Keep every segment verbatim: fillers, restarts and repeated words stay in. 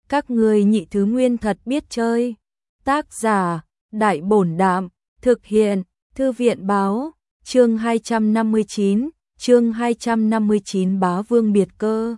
Các ngươi nhị thứ nguyên thật biết chơi. Tác giả, Đại Bổn Đạm, thực hiện, Thư viện Báo, chương hai trăm năm mươi chín, chương hai trăm năm mươi chín Bá Vương Biệt Cơ.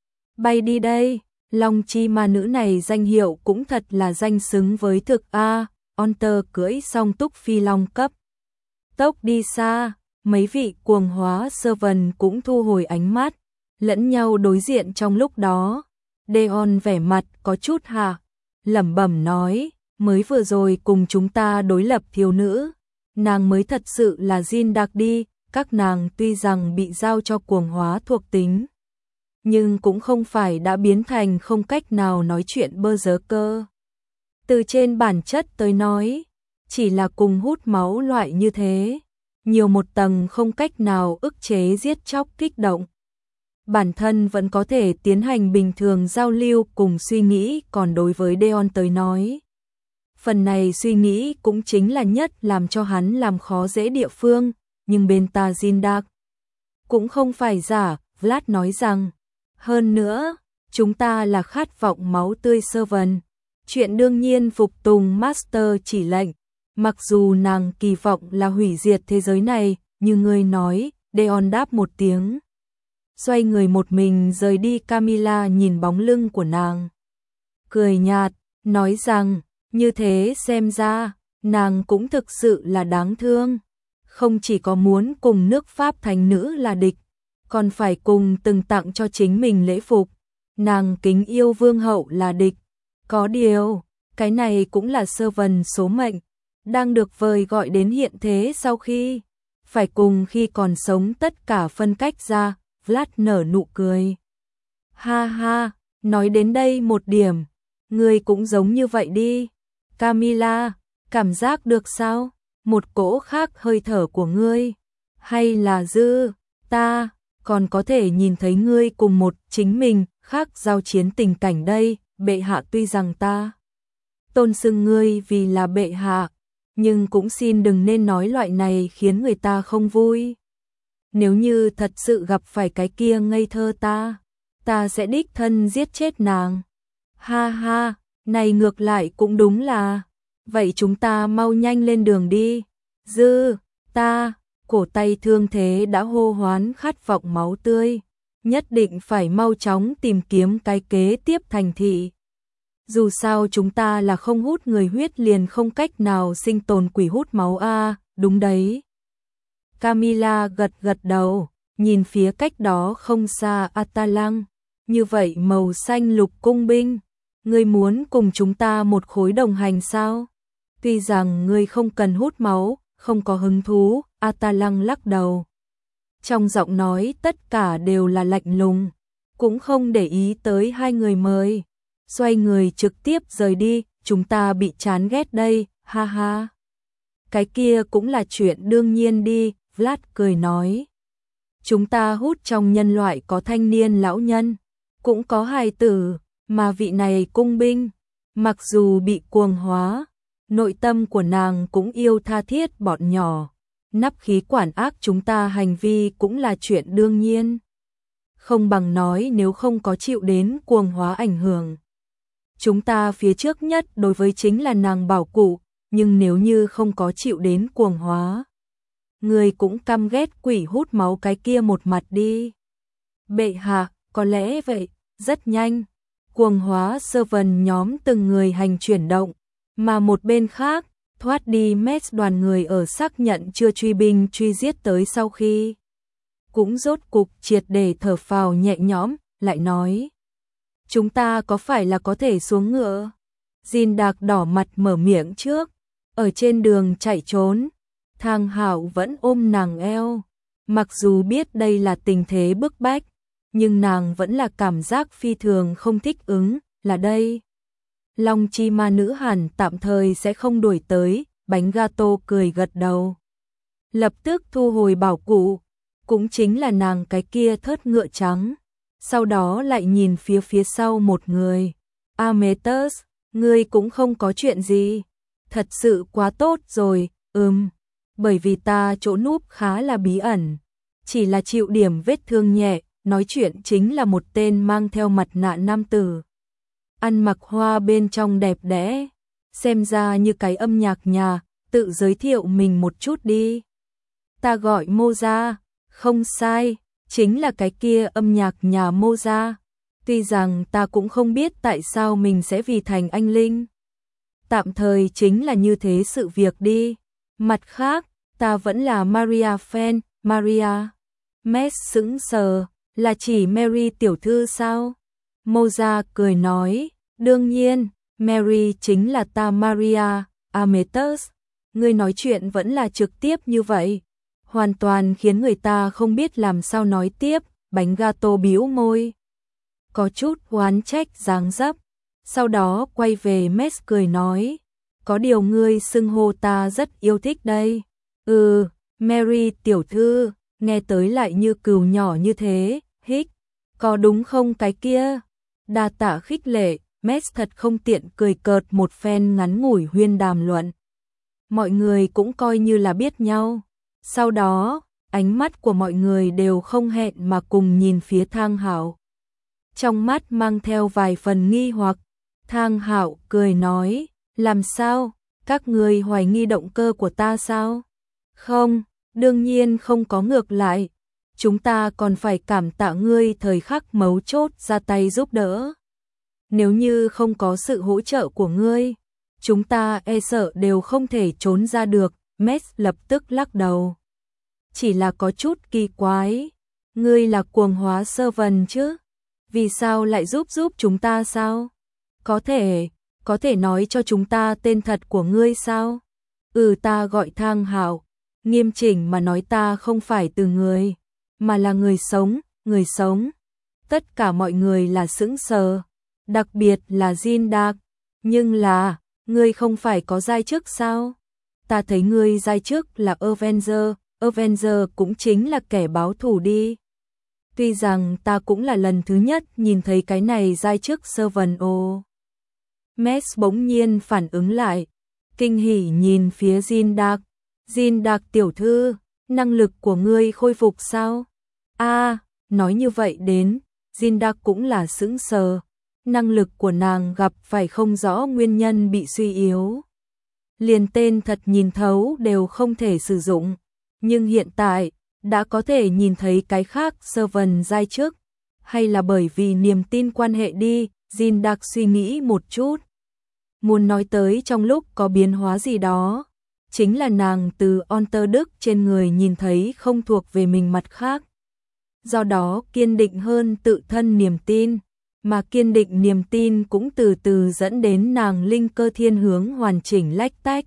Bay đi đây, Long Chi ma nữ này danh hiệu cũng thật là danh xứng với thực a. Onter cưỡi song túc phi long cấp tốc đi xa, mấy vị cuồng hóa servant cũng thu hồi ánh mắt, lẫn nhau đối diện trong lúc đó. Deon vẻ mặt có chút hạ, lẩm bẩm nói, mới vừa rồi cùng chúng ta đối lập thiếu nữ, nàng mới thật sự là Jin Đặc đi, các nàng tuy rằng bị giao cho cuồng hóa thuộc tính, nhưng cũng không phải đã biến thành không cách nào nói chuyện bơ dớ cơ. Từ trên bản chất tới nói, chỉ là cùng hút máu loại như thế, nhiều một tầng không cách nào ức chế giết chóc kích động. Bản thân vẫn có thể tiến hành bình thường giao lưu cùng suy nghĩ, còn đối với Deon tới nói, phần này suy nghĩ cũng chính là nhất làm cho hắn làm khó dễ địa phương, nhưng bên ta Jin Đặc cũng không phải giả. Vlad nói rằng, hơn nữa, chúng ta là khát vọng máu tươi servant, chuyện đương nhiên phục tùng master chỉ lệnh, mặc dù nàng kỳ vọng là hủy diệt thế giới này, như ngươi nói. Deon đáp một tiếng, xoay người một mình rời đi. Camilla nhìn bóng lưng của nàng, cười nhạt, nói rằng, như thế xem ra, nàng cũng thực sự là đáng thương, không chỉ có muốn cùng nước Pháp thánh nữ là địch, còn phải cùng từng tặng cho chính mình lễ phục, nàng kính yêu vương hậu là địch. Có điều, cái này cũng là servant số mệnh, đang được vời gọi đến hiện thế sau khi phải cùng khi còn sống tất cả phân cách ra. Vlad nở nụ cười. Ha ha, nói đến đây một điểm, ngươi cũng giống như vậy đi. Camilla, cảm giác được sao? Một cỗ khác hơi thở của ngươi, hay là dư, ta còn có thể nhìn thấy ngươi cùng một chính mình khác giao chiến tình cảnh đây. Bệ hạ tuy rằng ta tôn xưng ngươi vì là bệ hạ, nhưng cũng xin đừng nên nói loại này khiến người ta không vui. Nếu như thật sự gặp phải cái kia ngây thơ ta, ta sẽ đích thân giết chết nàng. Ha ha, này ngược lại cũng đúng là, vậy chúng ta mau nhanh lên đường đi. Dư, ta, cổ tay thương thế đã hô hoán khát vọng máu tươi, nhất định phải mau chóng tìm kiếm cái kế tiếp thành thị. Dù sao chúng ta là không hút người huyết liền không cách nào sinh tồn, quỷ hút máu a. À, đúng đấy. Camilla gật gật đầu, nhìn phía cách đó không xa Atalang, như vậy màu xanh lục cung binh, ngươi muốn cùng chúng ta một khối đồng hành sao? Tuy rằng ngươi không cần hút máu, không có hứng thú. Atalang lắc đầu, trong giọng nói tất cả đều là lạnh lùng, cũng không để ý tới hai người mời, xoay người trực tiếp rời đi. Chúng ta bị chán ghét đây, ha ha. Cái kia cũng là chuyện đương nhiên đi. Vlad cười nói, chúng ta hút trong nhân loại có thanh niên lão nhân, cũng có hài tử, mà vị này cung binh, mặc dù bị cuồng hóa, nội tâm của nàng cũng yêu tha thiết bọn nhỏ, nắp khí quản ác chúng ta hành vi cũng là chuyện đương nhiên. Không bằng nói nếu không có chịu đến cuồng hóa ảnh hưởng, chúng ta phía trước nhất đối với chính là nàng bảo cụ, nhưng nếu như không có chịu đến cuồng hóa, người cũng căm ghét quỷ hút máu cái kia một mặt đi. Bệ hạ, có lẽ vậy. Rất nhanh, cuồng hóa servant nhóm từng người hành chuyển động, mà một bên khác, thoát đi Mets đoàn người ở xác nhận chưa truy binh truy giết tới sau khi cũng rốt cục triệt để thở phào nhẹ nhõm, lại nói, chúng ta có phải là có thể xuống ngựa? Jin Đặc đỏ mặt mở miệng trước, ở trên đường chạy trốn, Thang Hạo vẫn ôm nàng eo, mặc dù biết đây là tình thế bức bách, nhưng nàng vẫn là cảm giác phi thường không thích ứng. Là đây, Long Chi ma nữ hẳn tạm thời sẽ không đuổi tới. Bánh gato cười gật đầu, lập tức thu hồi bảo cụ, cũng chính là nàng cái kia thớt ngựa trắng, sau đó lại nhìn phía phía sau một người. Ametus, ngươi cũng không có chuyện gì, thật sự quá tốt rồi. Ừm, bởi vì ta chỗ núp khá là bí ẩn, chỉ là chịu điểm vết thương nhẹ. Nói chuyện chính là một tên mang theo mặt nạ nam tử. ăn mặc hoa bên trong đẹp đẽ, xem ra như cái âm nhạc nhà, tự giới thiệu mình một chút đi. Ta gọi Moza, không sai, chính là cái kia âm nhạc nhà Moza. Tuy rằng ta cũng không biết tại sao mình sẽ vì thành anh Linh. Tạm thời chính là như thế sự việc đi. Mặt khác, ta vẫn là Maria fan, Maria. Mess sững sờ, là chỉ Mary tiểu thư sao? Moza cười nói, đương nhiên, Mary chính là ta Maria, Ametus. Ngươi nói chuyện vẫn là trực tiếp như vậy. Hoàn toàn khiến người ta không biết làm sao nói tiếp, bánh gato bĩu môi. Có chút oán trách dáng dấp. Sau đó quay về Mess cười nói, có điều ngươi xưng hô ta rất yêu thích đây. Ừ, Mary tiểu thư, nghe tới lại như cừu nhỏ như thế, hích, có đúng không cái kia? Đa tạ khích lệ, Mess thật không tiện cười cợt một phen ngắn ngủi huyên đàm luận. Mọi người cũng coi như là biết nhau. Sau đó, ánh mắt của mọi người đều không hẹn mà cùng nhìn phía Thang Hạo. Trong mắt mang theo vài phần nghi hoặc, Thang Hạo cười nói, làm sao, các người hoài nghi động cơ của ta sao? Không, đương nhiên không có, ngược lại. Chúng ta còn phải cảm tạ ngươi thời khắc mấu chốt ra tay giúp đỡ. Nếu như không có sự hỗ trợ của ngươi, chúng ta e sợ đều không thể trốn ra được. Mess lập tức lắc đầu. Chỉ là có chút kỳ quái. Ngươi là cuồng hóa sơ vần chứ? Vì sao lại giúp giúp chúng ta sao? Có thể, có thể nói cho chúng ta tên thật của ngươi sao? Ừ, ta gọi Thang Hạo. Nghiêm chỉnh mà nói ta không phải từ người, mà là người sống, người sống. Tất cả mọi người là sững sờ, đặc biệt là Jin Dark. Nhưng là, ngươi không phải có giai chức sao? Ta thấy ngươi giai chức là Avenger, Avenger cũng chính là kẻ báo thù đi. Tuy rằng ta cũng là lần thứ nhất nhìn thấy cái này giai chức Servant ô. Mess bỗng nhiên phản ứng lại, kinh hỉ nhìn phía Jin Dark. Jin Dark tiểu thư, năng lực của ngươi khôi phục sao? A, à, nói như vậy đến, Jin Dark cũng là sững sờ. Năng lực của nàng gặp phải không rõ nguyên nhân bị suy yếu. Liền tên thật nhìn thấu đều không thể sử dụng. Nhưng hiện tại, đã có thể nhìn thấy cái khác Servant giai chức. Hay là bởi vì niềm tin quan hệ đi, Jin Dark suy nghĩ một chút. Muốn nói tới trong lúc có biến hóa gì đó. Chính là nàng từ Onter Đức trên người nhìn thấy không thuộc về mình mặt khác. Do đó kiên định hơn tự thân niềm tin. Mà kiên định niềm tin cũng từ từ dẫn đến nàng linh cơ thiên hướng hoàn chỉnh lách tách.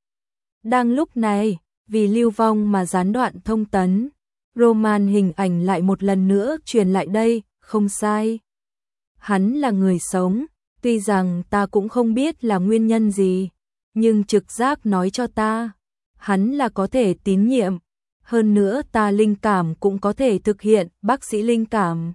Đang lúc này, vì lưu vong mà gián đoạn thông tấn, Roman hình ảnh lại một lần nữa truyền lại đây, không sai. Hắn là người sống, tuy rằng ta cũng không biết là nguyên nhân gì, nhưng trực giác nói cho ta, hắn là có thể tín nhiệm. Hơn nữa ta linh cảm cũng có thể thực hiện, bác sĩ linh cảm.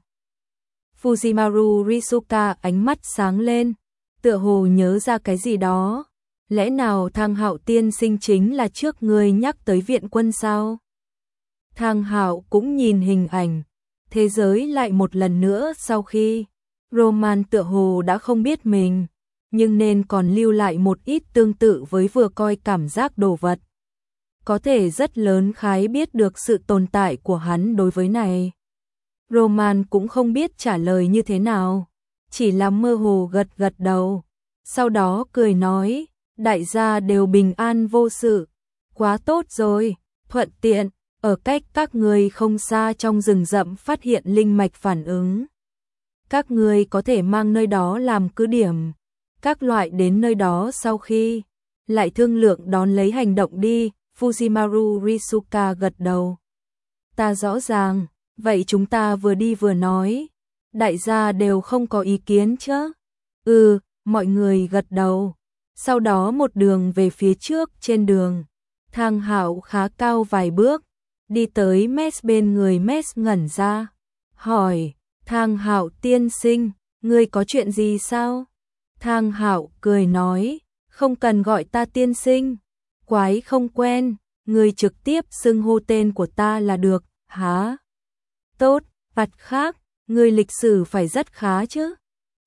Fujimaru Risuka ánh mắt sáng lên, tựa hồ nhớ ra cái gì đó. Lẽ nào Thang Hạo tiên sinh chính là trước người nhắc tới viện quân sao? Thang Hạo cũng nhìn hình ảnh, thế giới lại một lần nữa sau khi Roman tựa hồ đã không biết mình, nhưng nên còn lưu lại một ít tương tự với vừa coi cảm giác đồ vật. Có thể rất lớn khái biết được sự tồn tại của hắn đối với này. Roman cũng không biết trả lời như thế nào, chỉ là mơ hồ gật gật đầu. Sau đó cười nói, đại gia đều bình an vô sự, quá tốt rồi, thuận tiện, ở cách các người không xa trong rừng rậm phát hiện linh mạch phản ứng. Các người có thể mang nơi đó làm cứ điểm, các loại đến nơi đó sau khi, lại thương lượng đón lấy hành động đi. Fujimaru Risuka gật đầu. Ta rõ ràng, vậy chúng ta vừa đi vừa nói, đại gia đều không có ý kiến chứ? Ừ, mọi người gật đầu. Sau đó một đường về phía trước trên đường, Thang Hạo khá cao vài bước, đi tới Mess bên người. Mess ngẩn ra, hỏi, Thang Hạo tiên sinh, ngươi có chuyện gì sao? Thang Hạo cười nói, không cần gọi ta tiên sinh, quái không quen, ngươi trực tiếp xưng hô tên của ta là được, hả? Tốt, vặt khác, ngươi lịch sử phải rất khá chứ?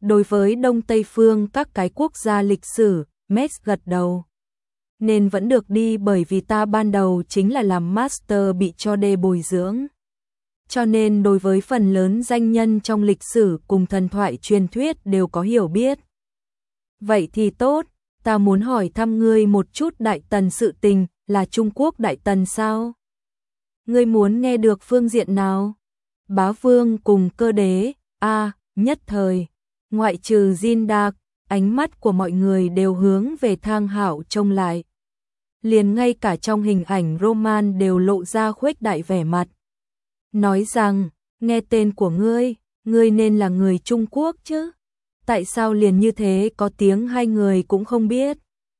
Đối với Đông Tây Phương các cái quốc gia lịch sử, Metz gật đầu. Nên vẫn được đi bởi vì ta ban đầu chính là làm master bị cho đê bồi dưỡng. Cho nên đối với phần lớn danh nhân trong lịch sử cùng thần thoại truyền thuyết đều có hiểu biết. Vậy thì tốt, ta muốn hỏi thăm ngươi một chút Đại Tần sự tình, là Trung Quốc Đại Tần sao? Ngươi muốn nghe được phương diện nào? Bá Vương cùng Cơ Đế, a à, nhất thời, ngoại trừ Jin Đạc, ánh mắt của mọi người đều hướng về Thang Hạo trông lại. Liền ngay cả trong hình ảnh Roman đều lộ ra khuếch đại vẻ mặt. Nói rằng, nghe tên của ngươi, ngươi nên là người Trung Quốc chứ? Tại sao liền như thế có tiếng hai người cũng không biết?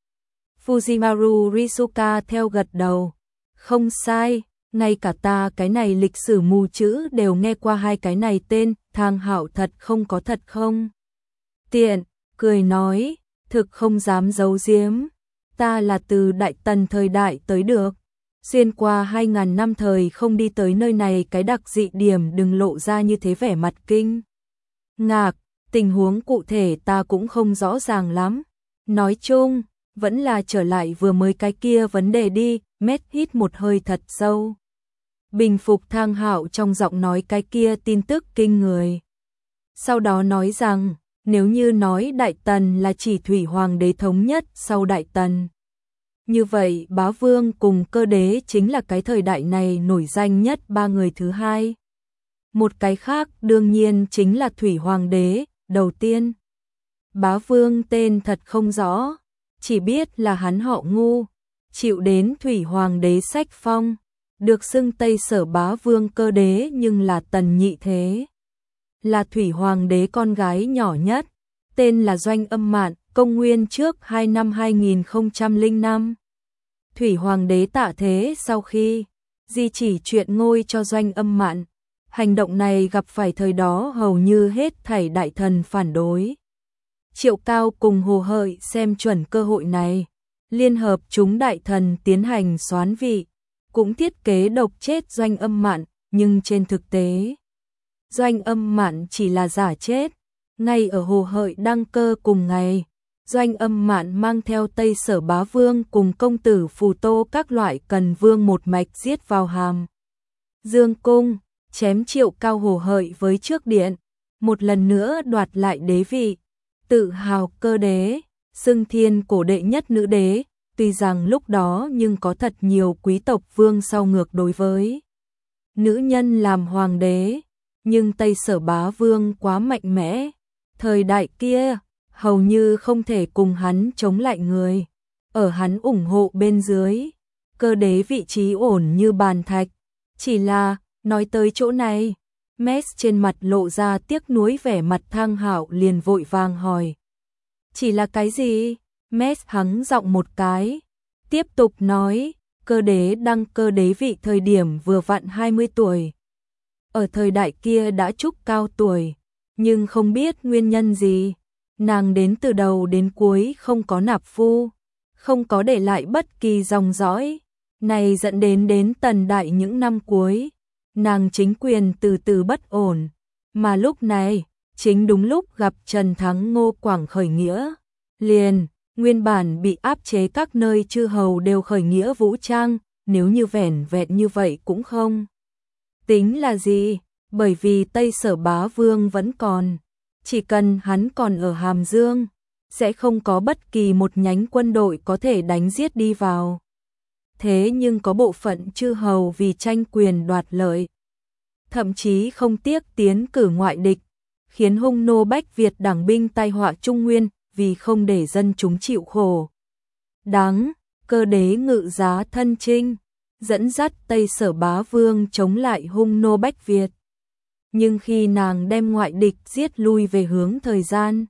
Fujimaru Risuka theo gật đầu. Không sai, ngay cả ta cái này lịch sử mù chữ đều nghe qua hai cái này tên, Thang Hạo thật không có thật không? Tiện, cười nói, thực không dám giấu giếm. Ta là từ Đại Tần thời đại tới được. Xuyên qua hai ngàn năm thời không đi tới nơi này, cái đặc dị điểm đừng lộ ra như thế vẻ mặt kinh ngạc, tình huống cụ thể ta cũng không rõ ràng lắm. Nói chung, vẫn là trở lại vừa mới cái kia vấn đề đi. Mét hít một hơi thật sâu. Bình phục Thang Hạo trong giọng nói cái kia tin tức kinh người. Sau đó nói rằng, nếu như nói Đại Tần là chỉ Thủy Hoàng đế thống nhất sau Đại Tần, như vậy Bá Vương cùng Cơ Đế chính là cái thời đại này nổi danh nhất ba người thứ hai. Một cái khác đương nhiên chính là Thủy Hoàng đế, đầu tiên. Bá Vương tên thật không rõ, chỉ biết là hắn họ Ngu, chịu đến Thủy Hoàng đế sách phong, được xưng Tây Sở Bá Vương Cơ Đế nhưng là Tần nhị thế. Là Thủy Hoàng đế con gái nhỏ nhất, tên là Doanh Âm Mạn, công nguyên trước hai năm hai nghìn không trăm lẻ năm. Thủy Hoàng đế tạ thế sau khi di chỉ chuyện ngôi cho Doanh Âm Mạn, hành động này gặp phải thời đó hầu như hết thảy đại thần phản đối. Triệu Cao cùng Hồ Hợi xem chuẩn cơ hội này, liên hợp chúng đại thần tiến hành soán vị, cũng thiết kế độc chết Doanh Âm Mạn, nhưng trên thực tế, Doanh Âm Mạn chỉ là giả chết. Ngay ở Hồ Hợi đăng cơ cùng ngày, Doanh Âm Mạn mang theo Tây Sở Bá Vương cùng công tử Phù Tô các loại Cần Vương một mạch giết vào Hàm Dương cung, chém Triệu Cao Hồ Hợi với trước điện, một lần nữa đoạt lại đế vị, tự hào Cơ Đế, xưng thiên cổ đệ nhất nữ đế. Tuy rằng lúc đó nhưng có thật nhiều quý tộc vương sau ngược đối với nữ nhân làm hoàng đế, nhưng Tây Sở Bá Vương quá mạnh mẽ, thời đại kia hầu như không thể cùng hắn chống lại người. Ở hắn ủng hộ bên dưới, Cơ Đế vị trí ổn như bàn thạch. Chỉ là, nói tới chỗ này, Mess trên mặt lộ ra tiếc nuối, vẻ mặt Thang Hạo liền vội vàng hỏi. Chỉ là cái gì? Mess hắng giọng một cái, tiếp tục nói, Cơ Đế đăng cơ đế vị thời điểm vừa vặn hai mươi tuổi. Ở thời đại kia đã trúc cao tuổi, nhưng không biết nguyên nhân gì, nàng đến từ đầu đến cuối không có nạp phu, không có để lại bất kỳ dòng dõi. Này dẫn đến đến Tần đại những năm cuối, nàng chính quyền từ từ bất ổn, mà lúc này, chính đúng lúc gặp Trần Thắng Ngô Quảng khởi nghĩa, liền nguyên bản bị áp chế các nơi chư hầu đều khởi nghĩa vũ trang, nếu như vẻn vẹn như vậy cũng không tính là gì, bởi vì Tây Sở Bá Vương vẫn còn, chỉ cần hắn còn ở Hàm Dương, sẽ không có bất kỳ một nhánh quân đội có thể đánh giết đi vào. Thế nhưng có bộ phận chư hầu vì tranh quyền đoạt lợi, thậm chí không tiếc tiến cử ngoại địch, khiến hung nô Bách Việt đảng binh tai họa Trung Nguyên, vì không để dân chúng chịu khổ. Đáng, Cơ Đế ngự giá thân chinh, dẫn dắt Tây Sở Bá Vương chống lại hung nô Bách Việt. Nhưng khi nàng đem ngoại địch giết lui về hướng thời gian,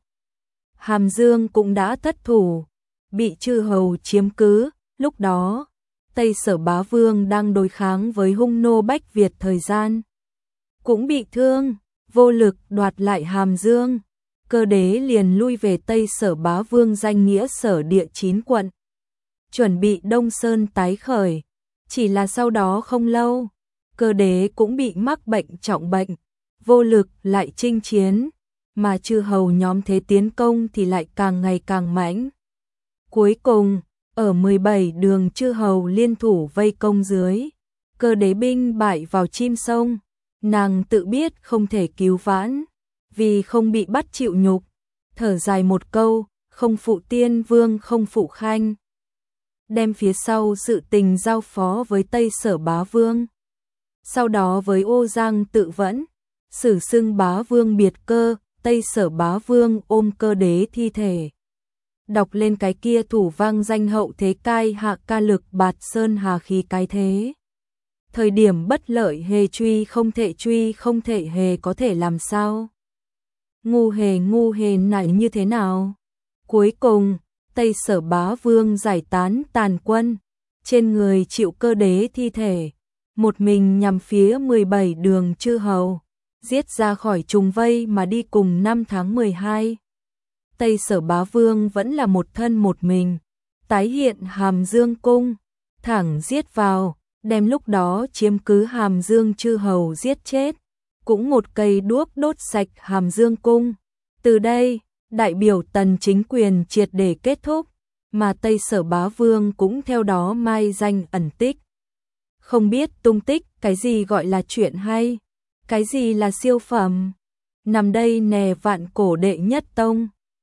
Hàm Dương cũng đã thất thủ, bị chư hầu chiếm cứ. Lúc đó, Tây Sở Bá Vương đang đối kháng với hung nô Bách Việt thời gian, cũng bị thương, vô lực đoạt lại Hàm Dương. Cơ Đế liền lui về Tây Sở Bá Vương danh nghĩa sở địa chín quận, chuẩn bị Đông Sơn tái khởi. Chỉ là sau đó không lâu, Cơ Đế cũng bị mắc bệnh trọng bệnh, vô lực lại chinh chiến. mà chư hầu nhóm thế tiến công thì lại càng ngày càng mãnh. Cuối cùng, ở mười bảy đường chư hầu liên thủ vây công dưới, Cơ Đế binh bại vào chim sông, nàng tự biết không thể cứu vãn, vì không bị bắt chịu nhục, thở dài một câu, không phụ tiên vương không phụ khanh. Đem phía sau sự tình giao phó với Tây Sở Bá Vương. Sau đó với Ô Giang tự vẫn, sử xưng Bá Vương biệt cơ, Tây Sở Bá Vương ôm Cơ Đế thi thể. Đọc lên cái kia thủ vang danh hậu thế cai hạ ca lực bạt sơn hà khí cái thế. Thời điểm bất lợi hề truy không thể truy không thể hề có thể làm sao. Ngu hề ngu hề này như thế nào? Cuối cùng, Tây Sở Bá Vương giải tán tàn quân, trên người chịu Cơ Đế thi thể, một mình nhằm phía mười bảy đường chư hầu, giết ra khỏi trùng vây mà đi cùng năm tháng mười hai. Tây Sở Bá Vương vẫn là một thân một mình, tái hiện Hàm Dương cung, thẳng giết vào, đem lúc đó chiếm cứ Hàm Dương chư hầu giết chết, cũng một cây đuốc đốt sạch Hàm Dương cung. Từ đây, đại biểu Tần chính quyền triệt để kết thúc, mà Tây Sở Bá Vương cũng theo đó mai danh ẩn tích. Không biết tung tích, cái gì gọi là chuyện hay, cái gì là siêu phẩm. Nằm đây nè vạn cổ đệ nhất tông.